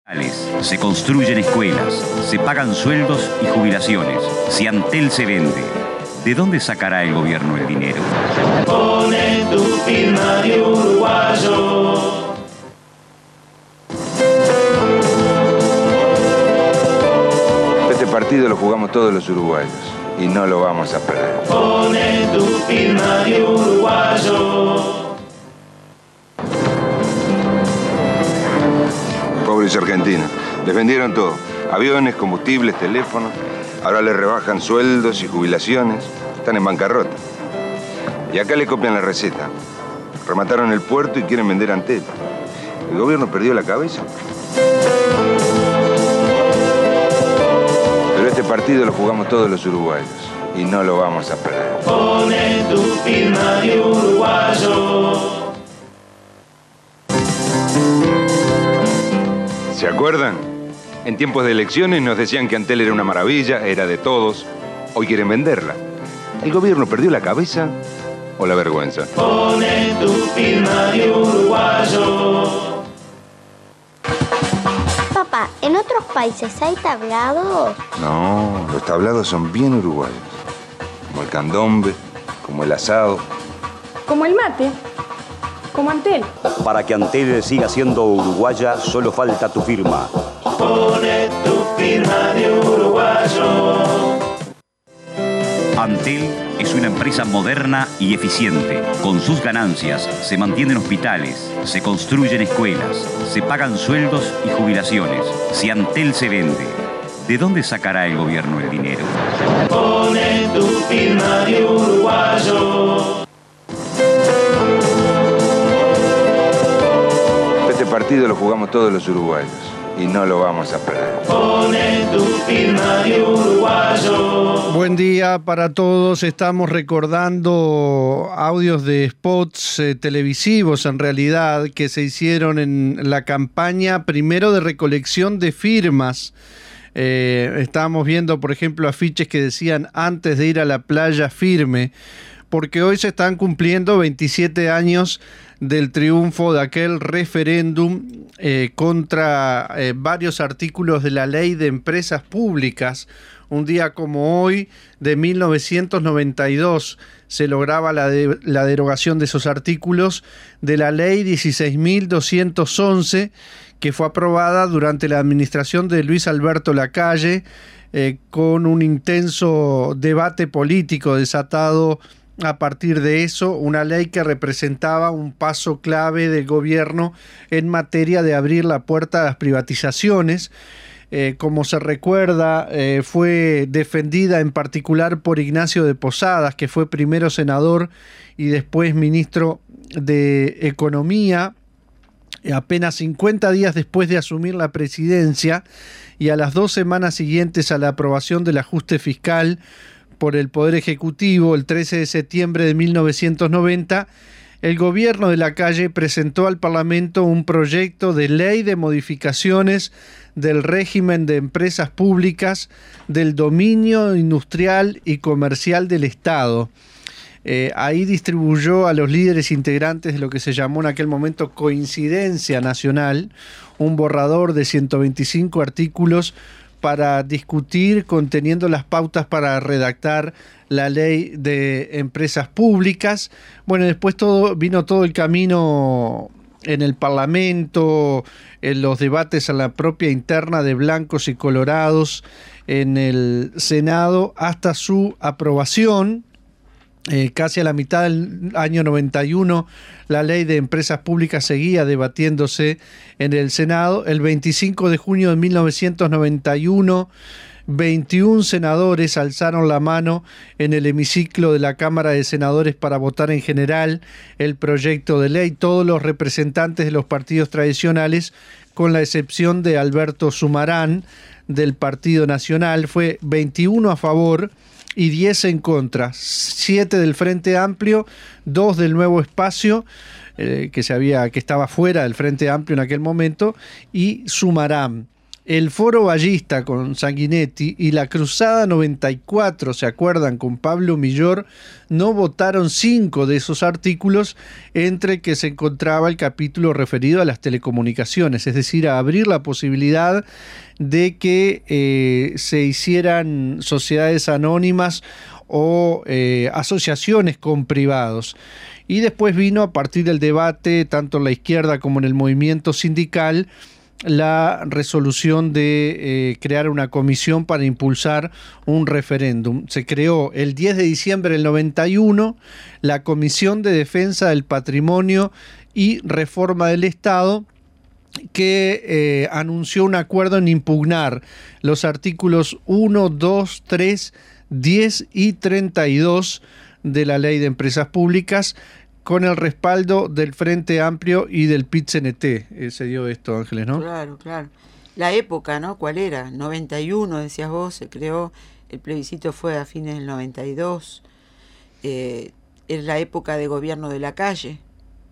Se construyen escuelas, se pagan sueldos y jubilaciones. Si Antel se vende, ¿de dónde sacará el gobierno el dinero? Pone tu firma de uruguayo. Este partido lo jugamos todos los uruguayos y no lo vamos a perder. Pone tu firma de uruguayo. Pobres argentinos, les vendieron todo. Aviones, combustibles, teléfonos. Ahora les rebajan sueldos y jubilaciones. Están en bancarrota. Y acá le copian la receta. Remataron el puerto y quieren vender Antel. El gobierno perdió la cabeza. Pero este partido lo jugamos todos los uruguayos y no lo vamos a perder. Pone tu firma de uruguayo. ¿Se acuerdan? En tiempos de elecciones nos decían que Antel era una maravilla, era de todos. Hoy quieren venderla. ¿El gobierno perdió la cabeza o la vergüenza? Pone tu firma de uruguayo. Papá, ¿en otros países hay tablados? No, los tablados son bien uruguayos. Como el candombe, como el asado. Como el mate. Como Antel. Para que Antel siga siendo uruguaya, solo falta tu firma. Pone tu firma de uruguayo. Antel es una empresa moderna y eficiente. Con sus ganancias se mantienen hospitales, se construyen escuelas, se pagan sueldos y jubilaciones. Si Antel se vende, ¿de dónde sacará el gobierno el dinero? Pone tu firma de uruguayo. Este partido lo jugamos todos los uruguayos y no lo vamos a perder. Pone tu firma de uruguayo. Buen día para todos. Estamos recordando audios de spots televisivos, en realidad, que se hicieron en la campaña primero de recolección de firmas. Estábamos viendo, por ejemplo, afiches que decían antes de ir a la playa firme, porque hoy se están cumpliendo 27 años del triunfo de aquel referéndum contra varios artículos de la Ley de Empresas Públicas. Un día como hoy, de 1992, se lograba la derogación de esos artículos de la Ley 16.211, que fue aprobada durante la administración de Luis Alberto Lacalle, con un intenso debate político desatado a partir de eso, una ley que representaba un paso clave del gobierno en materia de abrir la puerta a las privatizaciones. Como se recuerda, fue defendida en particular por Ignacio de Posadas, que fue primero senador y después ministro de Economía, apenas 50 días después de asumir la presidencia y a las 2 semanas siguientes a la aprobación del ajuste fiscal por el Poder Ejecutivo, el 13 de septiembre de 1990, el gobierno de Lacalle presentó al Parlamento un proyecto de ley de modificaciones del régimen de empresas públicas del dominio industrial y comercial del Estado. Ahí distribuyó a los líderes integrantes de lo que se llamó en aquel momento Coincidencia Nacional, un borrador de 125 artículos para discutir, conteniendo las pautas para redactar la ley de empresas públicas. Bueno, después vino todo el camino en el Parlamento, en los debates a la propia interna de blancos y colorados en el Senado, hasta su aprobación. Casi a la mitad del año 91, la ley de empresas públicas seguía debatiéndose en el Senado. El 25 de junio de 1991, 21 senadores alzaron la mano en el hemiciclo de la Cámara de Senadores para votar en general el proyecto de ley. Todos los representantes de los partidos tradicionales, con la excepción de Alberto Sumarán del Partido Nacional, fue 21 a favor y 10 en contra, 7 del Frente Amplio, 2 del Nuevo Espacio, que estaba fuera del Frente Amplio en aquel momento, y Sumarán. el Foro Ballista con Sanguinetti y la Cruzada 94, ¿se acuerdan?, con Pablo Millor, no votaron 5 de esos artículos, entre que se encontraba el capítulo referido a las telecomunicaciones, es decir, a abrir la posibilidad de que se hicieran sociedades anónimas o asociaciones con privados. Y después vino, a partir del debate, tanto en la izquierda como en el movimiento sindical, la resolución de crear una comisión para impulsar un referéndum. Se creó el 10 de diciembre del 91 la Comisión de Defensa del Patrimonio y Reforma del Estado, que anunció un acuerdo en impugnar los artículos 1, 2, 3, 10 y 32 de la Ley de Empresas Públicas, con el respaldo del Frente Amplio y del PIT-CNT. Se dio esto, Ángeles, ¿no? Claro, claro. La época, ¿no? ¿Cuál era? 91, decías vos, se creó, el plebiscito fue a fines del 92. Es la época de gobierno de la calle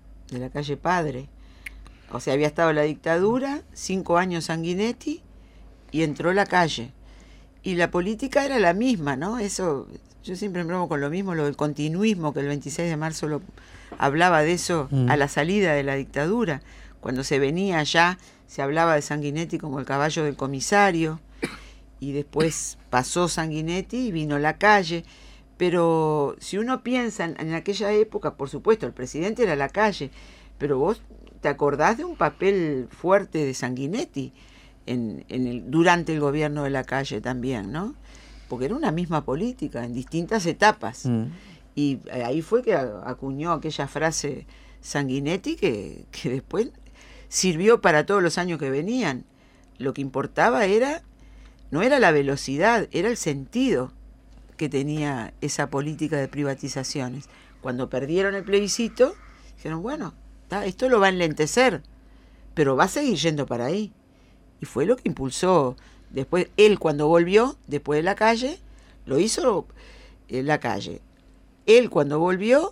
Padre. O sea, había estado la dictadura, 5 años Sanguinetti, y entró la calle. Y la política era la misma, ¿no? Eso, yo siempre me bromo con lo mismo, lo del continuismo, que el 26 de marzo hablaba de eso a la salida de la dictadura. Cuando se venía allá, se hablaba de Sanguinetti como el caballo del comisario, y después pasó Sanguinetti y vino la calle. Pero si uno piensa en aquella época, por supuesto, el presidente era la calle, pero vos te acordás de un papel fuerte de Sanguinetti durante el gobierno de la calle también, ¿no? Porque era una misma política en distintas etapas. Y ahí fue que acuñó aquella frase Sanguinetti que después sirvió para todos los años que venían. Lo que importaba no era la velocidad, era el sentido que tenía esa política de privatizaciones. Cuando perdieron el plebiscito, dijeron, bueno, esto lo va a enlentecer, pero va a seguir yendo para ahí. Y fue lo que impulsó. Después, él cuando volvió, después de la calle, lo hizo la calle. Él cuando volvió,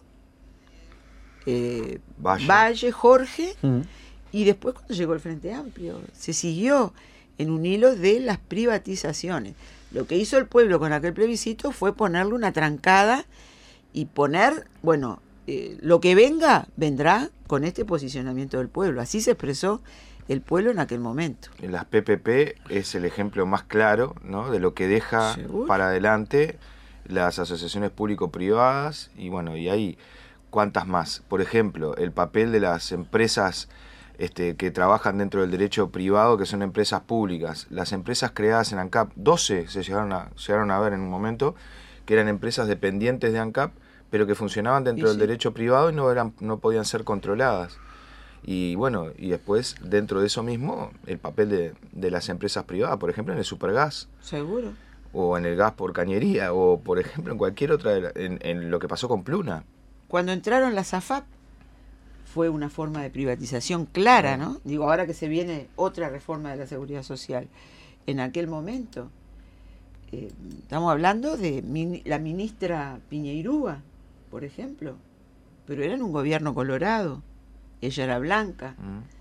Valle, Jorge, y después cuando llegó el Frente Amplio, se siguió en un hilo de las privatizaciones. Lo que hizo el pueblo con aquel plebiscito fue ponerle una trancada y poner, bueno, lo que venga, vendrá con este posicionamiento del pueblo. Así se expresó el pueblo en aquel momento. Las PPP es el ejemplo más claro, ¿no?, de lo que deja ¿Seguro? Para adelante las asociaciones público-privadas, y bueno, y hay cuántas más. Por ejemplo, el papel de las empresas que trabajan dentro del derecho privado, que son empresas públicas. Las empresas creadas en ANCAP, 12 se llegaron a ver en un momento, que eran empresas dependientes de ANCAP, pero que funcionaban dentro del derecho privado y no podían ser controladas. Y bueno, y después, dentro de eso mismo, el papel de las empresas privadas, por ejemplo, en el Supergas. Seguro. O en el gas por cañería, o por ejemplo en cualquier otra, en lo que pasó con Pluna. Cuando entraron las AFAP, fue una forma de privatización clara, ¿no? Digo, ahora que se viene otra reforma de la seguridad social. En aquel momento, estamos hablando de la ministra Piñeirúa, por ejemplo, pero era en un gobierno colorado. Ella era blanca.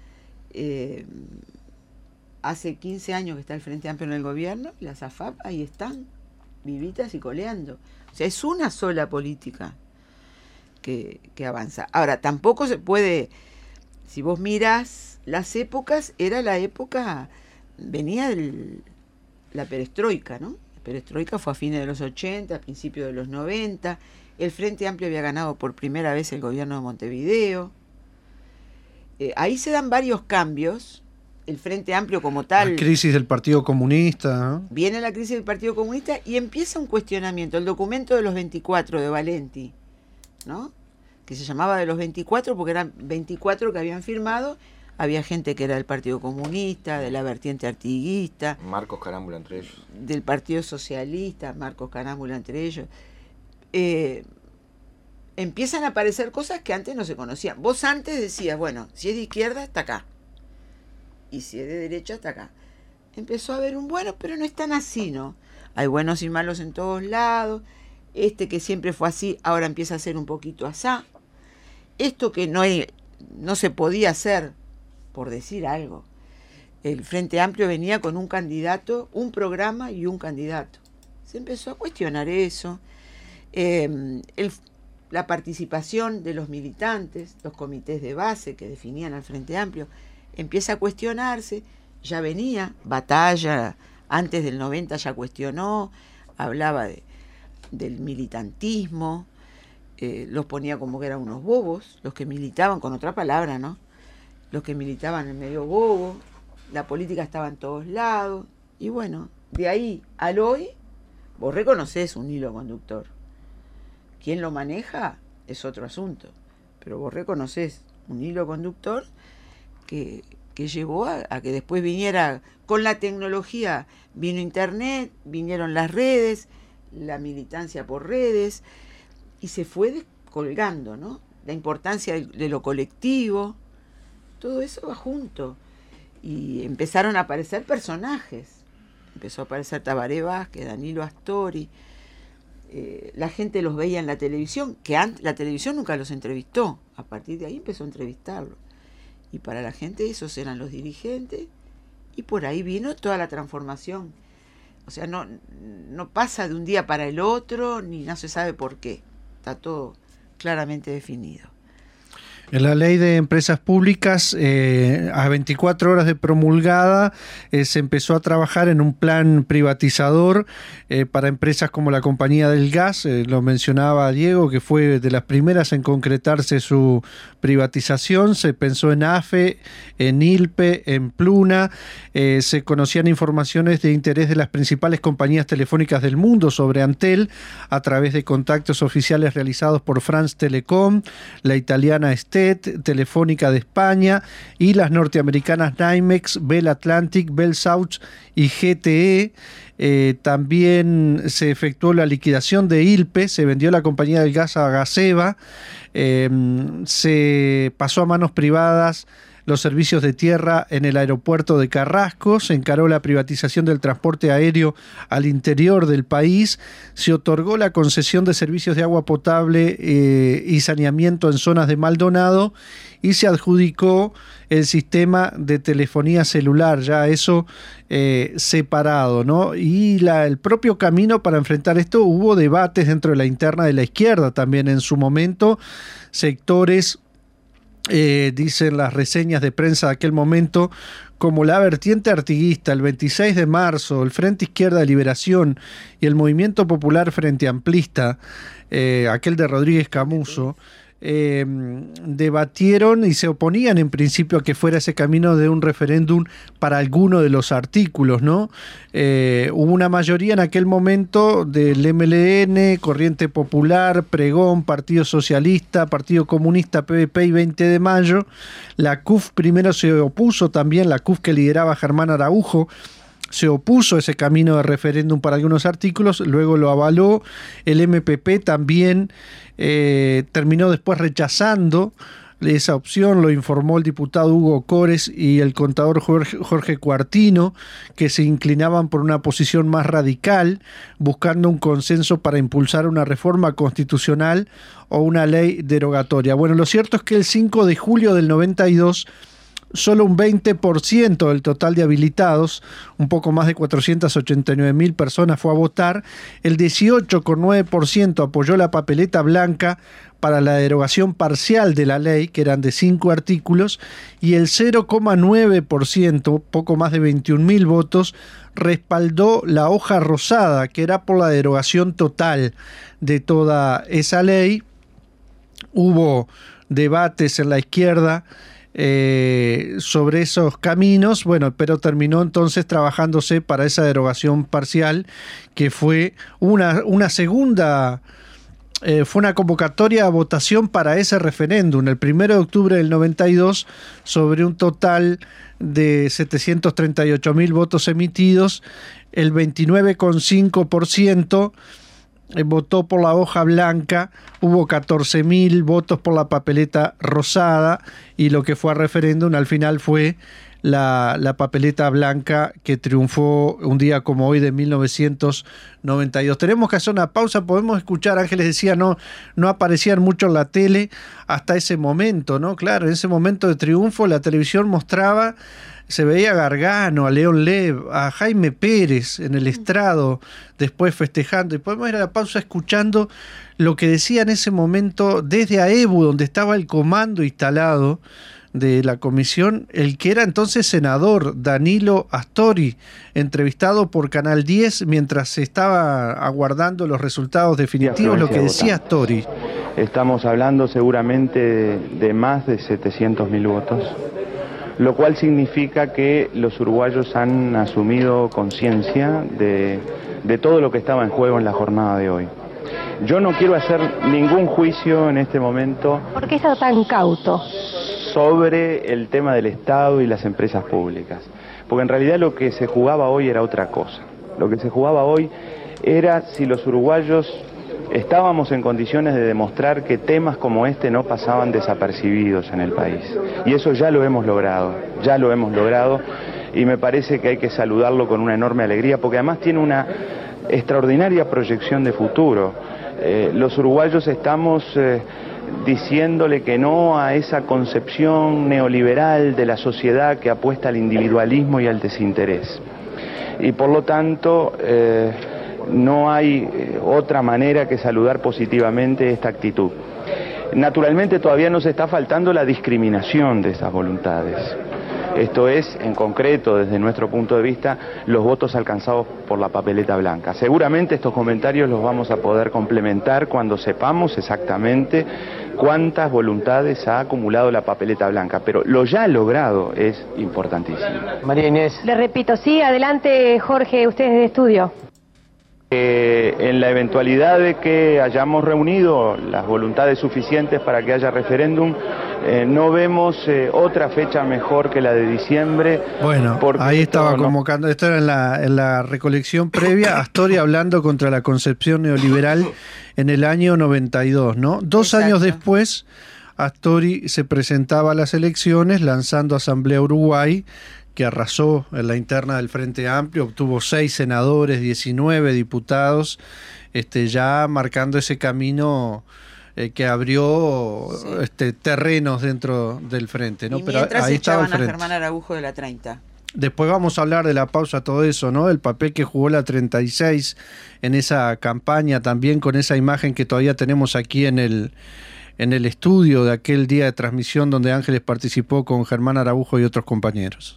Hace 15 años que está el Frente Amplio en el gobierno, las AFAP ahí están, vivitas y coleando. O sea, es una sola política que avanza. Ahora, tampoco se puede, si vos mirás las épocas, era la época, venía la perestroika, ¿no? La perestroika fue a fines de los 80, a principios de los 90. El Frente Amplio había ganado por primera vez el gobierno de Montevideo. Ahí se dan varios cambios. El Frente Amplio como tal... La crisis del Partido Comunista, ¿no? Viene la crisis del Partido Comunista y empieza un cuestionamiento. El documento de los 24 de Valenti, ¿no?, que se llamaba de los 24 porque eran 24 que habían firmado. Había gente que era del Partido Comunista, de la vertiente artiguista. Marcos Carámbula entre ellos. Del Partido Socialista, Marcos Carámbula entre ellos. Empiezan a aparecer cosas que antes no se conocían. Vos antes decías, bueno, si es de izquierda, está acá. Y si es de derecha, está acá. Empezó a haber un bueno, pero no es tan así, ¿no? Hay buenos y malos en todos lados. Que siempre fue así, ahora empieza a ser un poquito asá. Esto que no se podía hacer, por decir algo, el Frente Amplio venía con un candidato, un programa y un candidato. Se empezó a cuestionar eso. La participación de los militantes, los comités de base que definían al Frente Amplio, empieza a cuestionarse. Ya venía Batalla, antes del 90 ya cuestionó, hablaba del militantismo, los ponía como que eran unos bobos, los que militaban, con otra palabra, ¿no? Los que militaban en medio bobo, la política estaba en todos lados, y bueno, de ahí al hoy, vos reconocés un hilo conductor. ¿Quién lo maneja? Es otro asunto, pero vos reconocés un hilo conductor que llevó a que después viniera, con la tecnología, vino Internet, vinieron las redes, la militancia por redes, y se fue descolgando, ¿no? La importancia de lo colectivo, todo eso va junto. Y empezaron a aparecer personajes. Empezó a aparecer Tabaré Vázquez, Danilo Astori. La gente los veía en la televisión, que la televisión nunca los entrevistó. A partir de ahí empezó a entrevistarlos. Y para la gente esos eran los dirigentes, y por ahí vino toda la transformación. O sea, no pasa de un día para el otro, ni no se sabe por qué. Está todo claramente definido. En la ley de empresas públicas, a 24 horas de promulgada, se empezó a trabajar en un plan privatizador para empresas como la Compañía del Gas. Lo mencionaba Diego, que fue de las primeras en concretarse su privatización. Se pensó en AFE, en ILPE, en Pluna. Se conocían informaciones de interés de las principales compañías telefónicas del mundo sobre Antel a través de contactos oficiales realizados por France Telecom, la italiana Telefónica de España y las norteamericanas NYMEX, Bell Atlantic, Bell South y GTE. También se efectuó la liquidación de ILPE, se vendió la compañía del gas a Gaseba, se pasó a manos privadas los servicios de tierra en el aeropuerto de Carrasco, se encaró la privatización del transporte aéreo al interior del país, se otorgó la concesión de servicios de agua potable y saneamiento en zonas de Maldonado y se adjudicó el sistema de telefonía celular, ya eso separado, ¿no? Y el propio camino para enfrentar esto, hubo debates dentro de la interna de la izquierda también en su momento, sectores dicen las reseñas de prensa de aquel momento, como la vertiente artiguista, el 26 de marzo, el Frente Izquierda de Liberación y el Movimiento Popular Frente Amplista, aquel de Rodríguez Camuso, debatieron y se oponían en principio a que fuera ese camino de un referéndum para alguno de los artículos, ¿no? Hubo una mayoría en aquel momento del MLN, Corriente Popular, Pregón, Partido Socialista, Partido Comunista, PVP y 20 de Mayo. La CUF primero se opuso también, la CUF que lideraba Germán Araujo, se opuso a ese camino de referéndum para algunos artículos, luego lo avaló. El MPP también terminó después rechazando esa opción, lo informó el diputado Hugo Cores y el contador Jorge Cuartino, que se inclinaban por una posición más radical, buscando un consenso para impulsar una reforma constitucional o una ley derogatoria. Bueno, lo cierto es que el 5 de julio del 92, solo un 20% del total de habilitados, un poco más de 489.000 personas fue a votar. El 18,9% apoyó la papeleta blanca para la derogación parcial de la ley, que eran de 5 artículos, y el 0,9%, poco más de 21.000 votos, respaldó la hoja rosada, que era por la derogación total de toda esa ley. Hubo debates en la izquierda sobre esos caminos, bueno, pero terminó entonces trabajándose para esa derogación parcial, que fue una segunda, fue una convocatoria a votación para ese referéndum, el 1 de octubre del 92, sobre un total de 738.000 votos emitidos, el 29,5% votó por la hoja blanca, hubo 14.000 votos por la papeleta rosada y lo que fue a referéndum al final fue la papeleta blanca que triunfó un día como hoy de 1992. Tenemos que hacer una pausa, podemos escuchar, Ángeles decía, no aparecían mucho en la tele hasta ese momento, ¿no? Claro, en ese momento de triunfo la televisión mostraba, se veía a Gargano, a León Lev, a Jaime Pérez en el estrado, después festejando, y podemos ir a la pausa escuchando lo que decía en ese momento desde AEBU, donde estaba el comando instalado de la comisión, el que era entonces senador, Danilo Astori, entrevistado por Canal 10 mientras se estaba aguardando los resultados definitivos, lo que decía Astori. Estamos hablando seguramente de más de 700.000 votos, lo cual significa que los uruguayos han asumido conciencia de todo lo que estaba en juego en la jornada de hoy. Yo no quiero hacer ningún juicio en este momento. ¿Por qué está tan cauto? Sobre el tema del Estado y las empresas públicas. Porque en realidad lo que se jugaba hoy era otra cosa. Lo que se jugaba hoy era si los uruguayos estábamos en condiciones de demostrar que temas como este no pasaban desapercibidos en el país. Y eso ya lo hemos logrado, y me parece que hay que saludarlo con una enorme alegría, porque además tiene una extraordinaria proyección de futuro. Los uruguayos estamos diciéndole que no a esa concepción neoliberal de la sociedad que apuesta al individualismo y al desinterés. Y por lo tanto, no hay otra manera que saludar positivamente esta actitud. Naturalmente todavía nos está faltando la discriminación de esas voluntades. Esto es, en concreto, desde nuestro punto de vista, los votos alcanzados por la papeleta blanca. Seguramente estos comentarios los vamos a poder complementar cuando sepamos exactamente cuántas voluntades ha acumulado la papeleta blanca, pero lo ya logrado es importantísimo. María Inés. Le repito, sí, adelante Jorge, usted desde estudio. En la eventualidad de que hayamos reunido las voluntades suficientes para que haya referéndum, no vemos otra fecha mejor que la de diciembre. Bueno, ahí estaba convocando, esto era en la recolección previa, Astori hablando contra la concepción neoliberal en el año 92, ¿no? Dos años después, Astori se presentaba a las elecciones lanzando Asamblea Uruguay, que arrasó en la interna del Frente Amplio, obtuvo 6 senadores, 19 diputados, ya marcando ese camino que abrió terrenos dentro del Frente, ¿no? Y mientras pero ahí echaban estaba el a Germán Araujo de la 30. Después vamos a hablar de la pausa, todo eso, ¿no? El papel que jugó la 36 en esa campaña, también con esa imagen que todavía tenemos aquí en el estudio de aquel día de transmisión donde Ángeles participó con Germán Araujo y otros compañeros.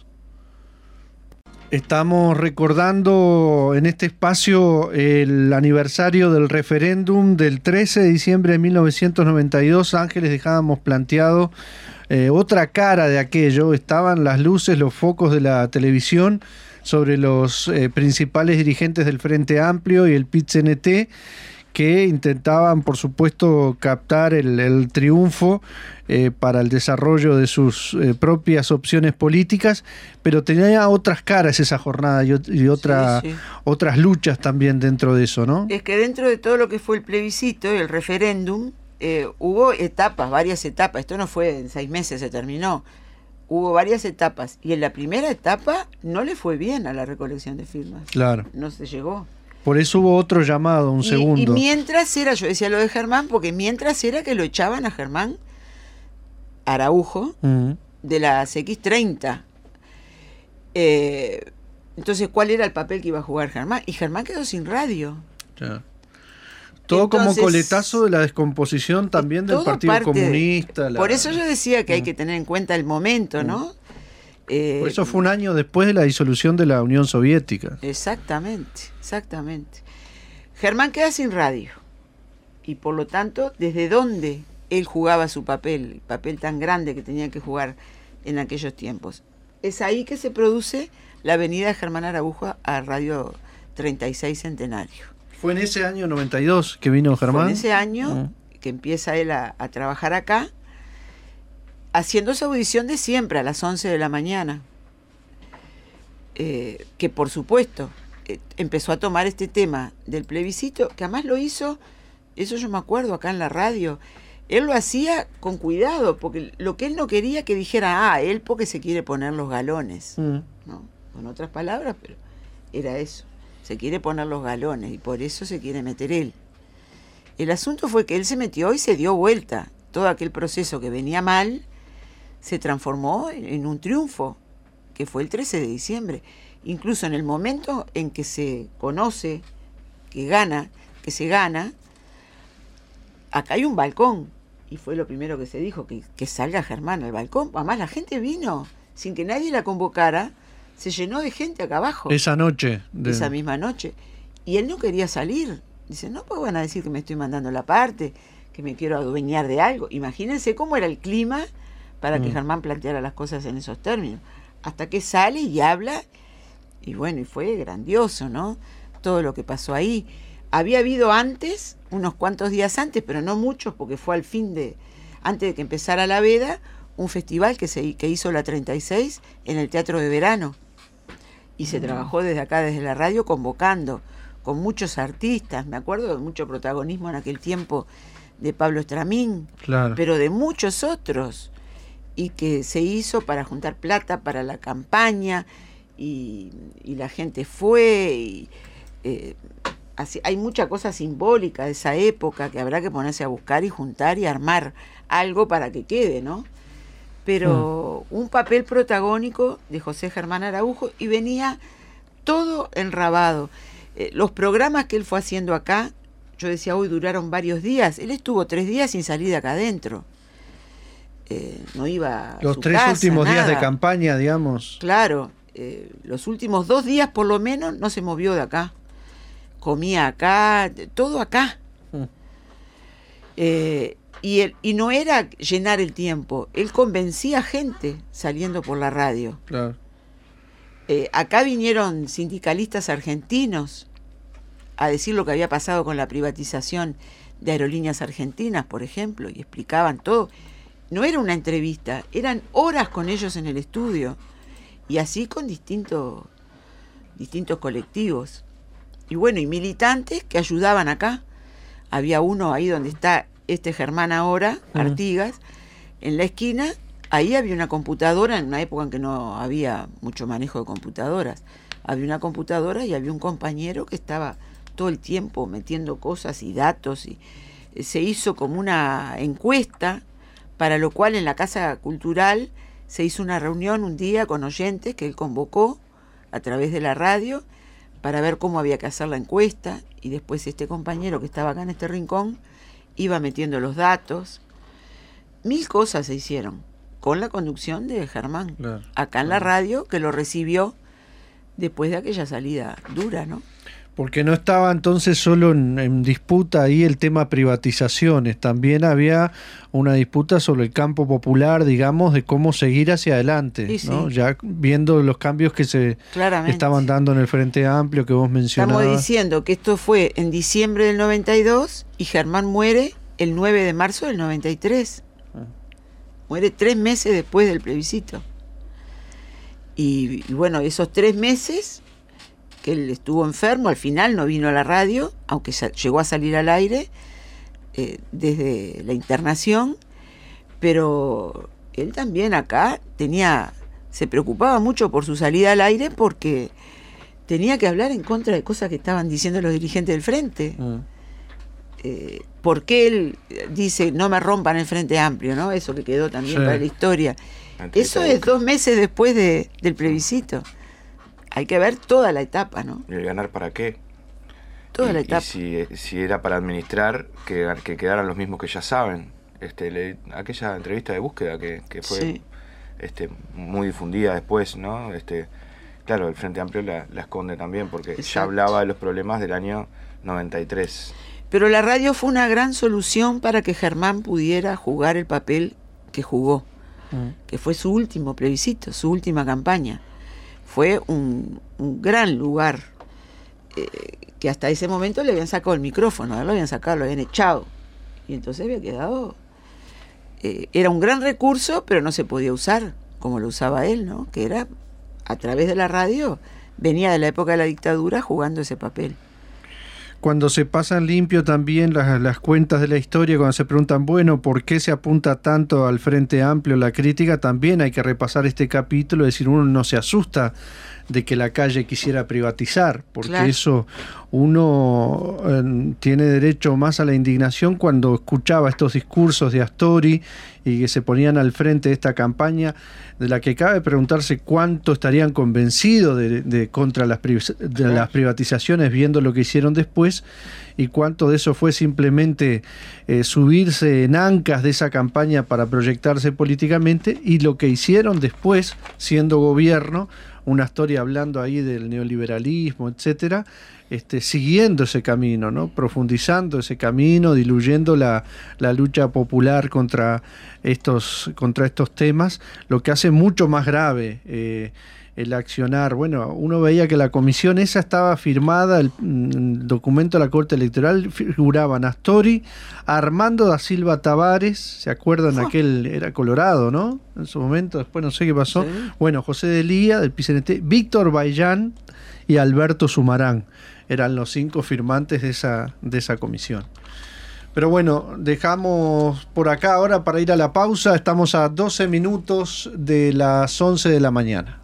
Estamos recordando en este espacio el aniversario del referéndum del 13 de diciembre de 1992. Ángeles, dejábamos planteado otra cara de aquello. Estaban las luces, los focos de la televisión sobre los principales dirigentes del Frente Amplio y el PIT-CNT, que intentaban, por supuesto, captar el triunfo para el desarrollo de sus propias opciones políticas, pero tenía otras caras esa jornada y otras luchas también dentro de eso, ¿no? Es que dentro de todo lo que fue el plebiscito, el referéndum, hubo etapas, varias etapas. Esto no fue en 6 meses, se terminó. Hubo varias etapas, y en la primera etapa no le fue bien a la recolección de firmas. Claro. No se llegó. Por eso hubo otro llamado, un segundo. Y mientras era, yo decía lo de Germán, porque mientras era que lo echaban a Germán Araujo de la CX30. Entonces, ¿cuál era el papel que iba a jugar Germán? Y Germán quedó sin radio. Ya. Todo entonces, como coletazo de la descomposición también del Partido Comunista. Por eso yo decía que hay que tener en cuenta el momento, ¿no? Por eso fue un año después de la disolución de la Unión Soviética. Exactamente. Germán queda sin radio. Y por lo tanto, ¿desde dónde él jugaba su papel? El papel tan grande que tenía que jugar en aquellos tiempos. Es ahí que se produce la venida de Germán Araujo a Radio 36 Centenario. ¿Fue en ese año 92 que vino Germán? Fue en ese año que empieza él a trabajar acá, haciendo su audición de siempre a las 11 de la mañana. Que por supuesto empezó a tomar este tema del plebiscito, que además lo hizo, eso yo me acuerdo acá en la radio, él lo hacía con cuidado, porque lo que él no quería que dijera, él porque se quiere poner los galones, ¿no? Con otras palabras, pero era eso, se quiere poner los galones y por eso se quiere meter él. El asunto fue que él se metió y se dio vuelta. Todo aquel proceso que venía mal se transformó en un triunfo, que fue el 13 de diciembre. Incluso en el momento en que se conoce que se gana, acá hay un balcón. Y fue lo primero que se dijo, que salga Germán al balcón. Además, la gente vino sin que nadie la convocara. Se llenó de gente acá abajo. Esa noche. Esa misma noche. Y él no quería salir. Dice, no, pues van a decir que me estoy mandando la parte, que me quiero adueñar de algo. Imagínense cómo era el clima para que Germán planteara las cosas en esos términos. Hasta que sale y habla. Y bueno, y fue grandioso, ¿no? Todo lo que pasó ahí. Había habido antes, unos cuantos días antes, pero no muchos, porque fue antes de que empezara la veda, un festival que hizo la 36 en el Teatro de Verano. Y se trabajó desde acá, desde la radio, convocando con muchos artistas. Me acuerdo de mucho protagonismo en aquel tiempo de Pablo Estramín, claro, pero de muchos otros. Y que se hizo para juntar plata para la campaña, y la gente fue, y así, hay mucha cosa simbólica de esa época que habrá que ponerse a buscar y juntar y armar algo para que quede, ¿no? Pero un papel protagónico de José Germán Araujo, y venía todo enrabado. Los programas que él fue haciendo acá, yo decía, hoy duraron varios días. Él estuvo 3 días sin salir de acá adentro. No iba a los su 3 casa, últimos días nada. de campaña, digamos. Claro, los últimos 2 días por lo menos no se movió de acá. Comía acá, todo acá. Y no era llenar el tiempo, él convencía gente saliendo por la radio. Claro. Acá vinieron sindicalistas argentinos a decir lo que había pasado con la privatización de Aerolíneas Argentinas, por ejemplo, y explicaban todo. No era una entrevista, eran horas con ellos en el estudio, y así con distintos colectivos. Y bueno, y militantes que ayudaban acá. Había uno ahí donde está Germán ahora, Artigas, en la esquina. Ahí había una computadora, en una época en que no había mucho manejo de computadoras. Había una computadora y había un compañero que estaba todo el tiempo metiendo cosas y datos. Y se hizo como una encuesta, para lo cual en la Casa Cultural se hizo una reunión un día con oyentes que él convocó a través de la radio, para ver cómo había que hacer la encuesta, y después este compañero que estaba acá en este rincón iba metiendo los datos. 1000 cosas se hicieron con la conducción de Germán, claro, acá en la radio, que lo recibió después de aquella salida dura, ¿no? Porque no estaba entonces solo en disputa ahí el tema privatizaciones, también había una disputa sobre el campo popular, digamos, de cómo seguir hacia adelante, sí, ¿no? Sí. Ya viendo los cambios que se estaban dando en el Frente Amplio que vos mencionabas. Estamos diciendo que esto fue en diciembre del 92 y Germán muere el 9 de marzo del 93. Muere 3 meses después del plebiscito. Y bueno, esos 3 meses que él estuvo enfermo, al final no vino a la radio, aunque llegó a salir al aire desde la internación, pero él también acá se preocupaba mucho por su salida al aire, porque tenía que hablar en contra de cosas que estaban diciendo los dirigentes del Frente. Porque él dice, no me rompan el Frente Amplio, ¿no? Eso que quedó también para la historia. Eso es 2 meses después del plebiscito. Hay que ver toda la etapa, ¿no? ¿Y el ganar para qué? Toda la etapa. Y si era para administrar, que quedaran los mismos que ya saben. Aquella entrevista de búsqueda que fue muy difundida después, ¿no? Claro, el Frente Amplio la esconde también, porque exacto, ya hablaba de los problemas del año 93. Pero la radio fue una gran solución para que Germán pudiera jugar el papel que jugó, que fue su último plebiscito, su última campaña. Fue un gran lugar, que hasta ese momento le habían sacado el micrófono, lo habían sacado, lo habían echado, y entonces había quedado... era un gran recurso, pero no se podía usar como lo usaba él, ¿no? Que era a través de la radio, venía de la época de la dictadura jugando ese papel. cuando se pasan limpio también las cuentas de la historia, cuando se preguntan, bueno, ¿por qué se apunta tanto al Frente Amplio la crítica? También hay que repasar este capítulo, es decir, uno no se asusta de que Lacalle quisiera privatizar, porque claro, eso uno tiene derecho más a la indignación cuando escuchaba estos discursos de Astori y que se ponían al frente de esta campaña, de la que cabe preguntarse cuánto estarían convencidos de contra las privatizaciones viendo lo que hicieron después, y cuánto de eso fue simplemente subirse en ancas de esa campaña para proyectarse políticamente, y lo que hicieron después siendo gobierno, una historia hablando ahí del neoliberalismo, etcétera, siguiendo ese camino, ¿no? Profundizando ese camino, diluyendo la lucha popular contra estos temas, lo que hace mucho más grave el accionar. Bueno, uno veía que la comisión esa estaba firmada, el documento de la Corte Electoral, figuraban Astori, Armando da Silva Tavares, ¿se acuerdan? Aquel era colorado, ¿no? En su momento, después no sé qué pasó. Sí. Bueno, José de Lía, del PCNT, Víctor Baillán y Alberto Sumarán. Eran los 5 firmantes de esa comisión. Pero bueno, dejamos por acá ahora para ir a la pausa. Estamos a 12 minutos de las 11 de la mañana.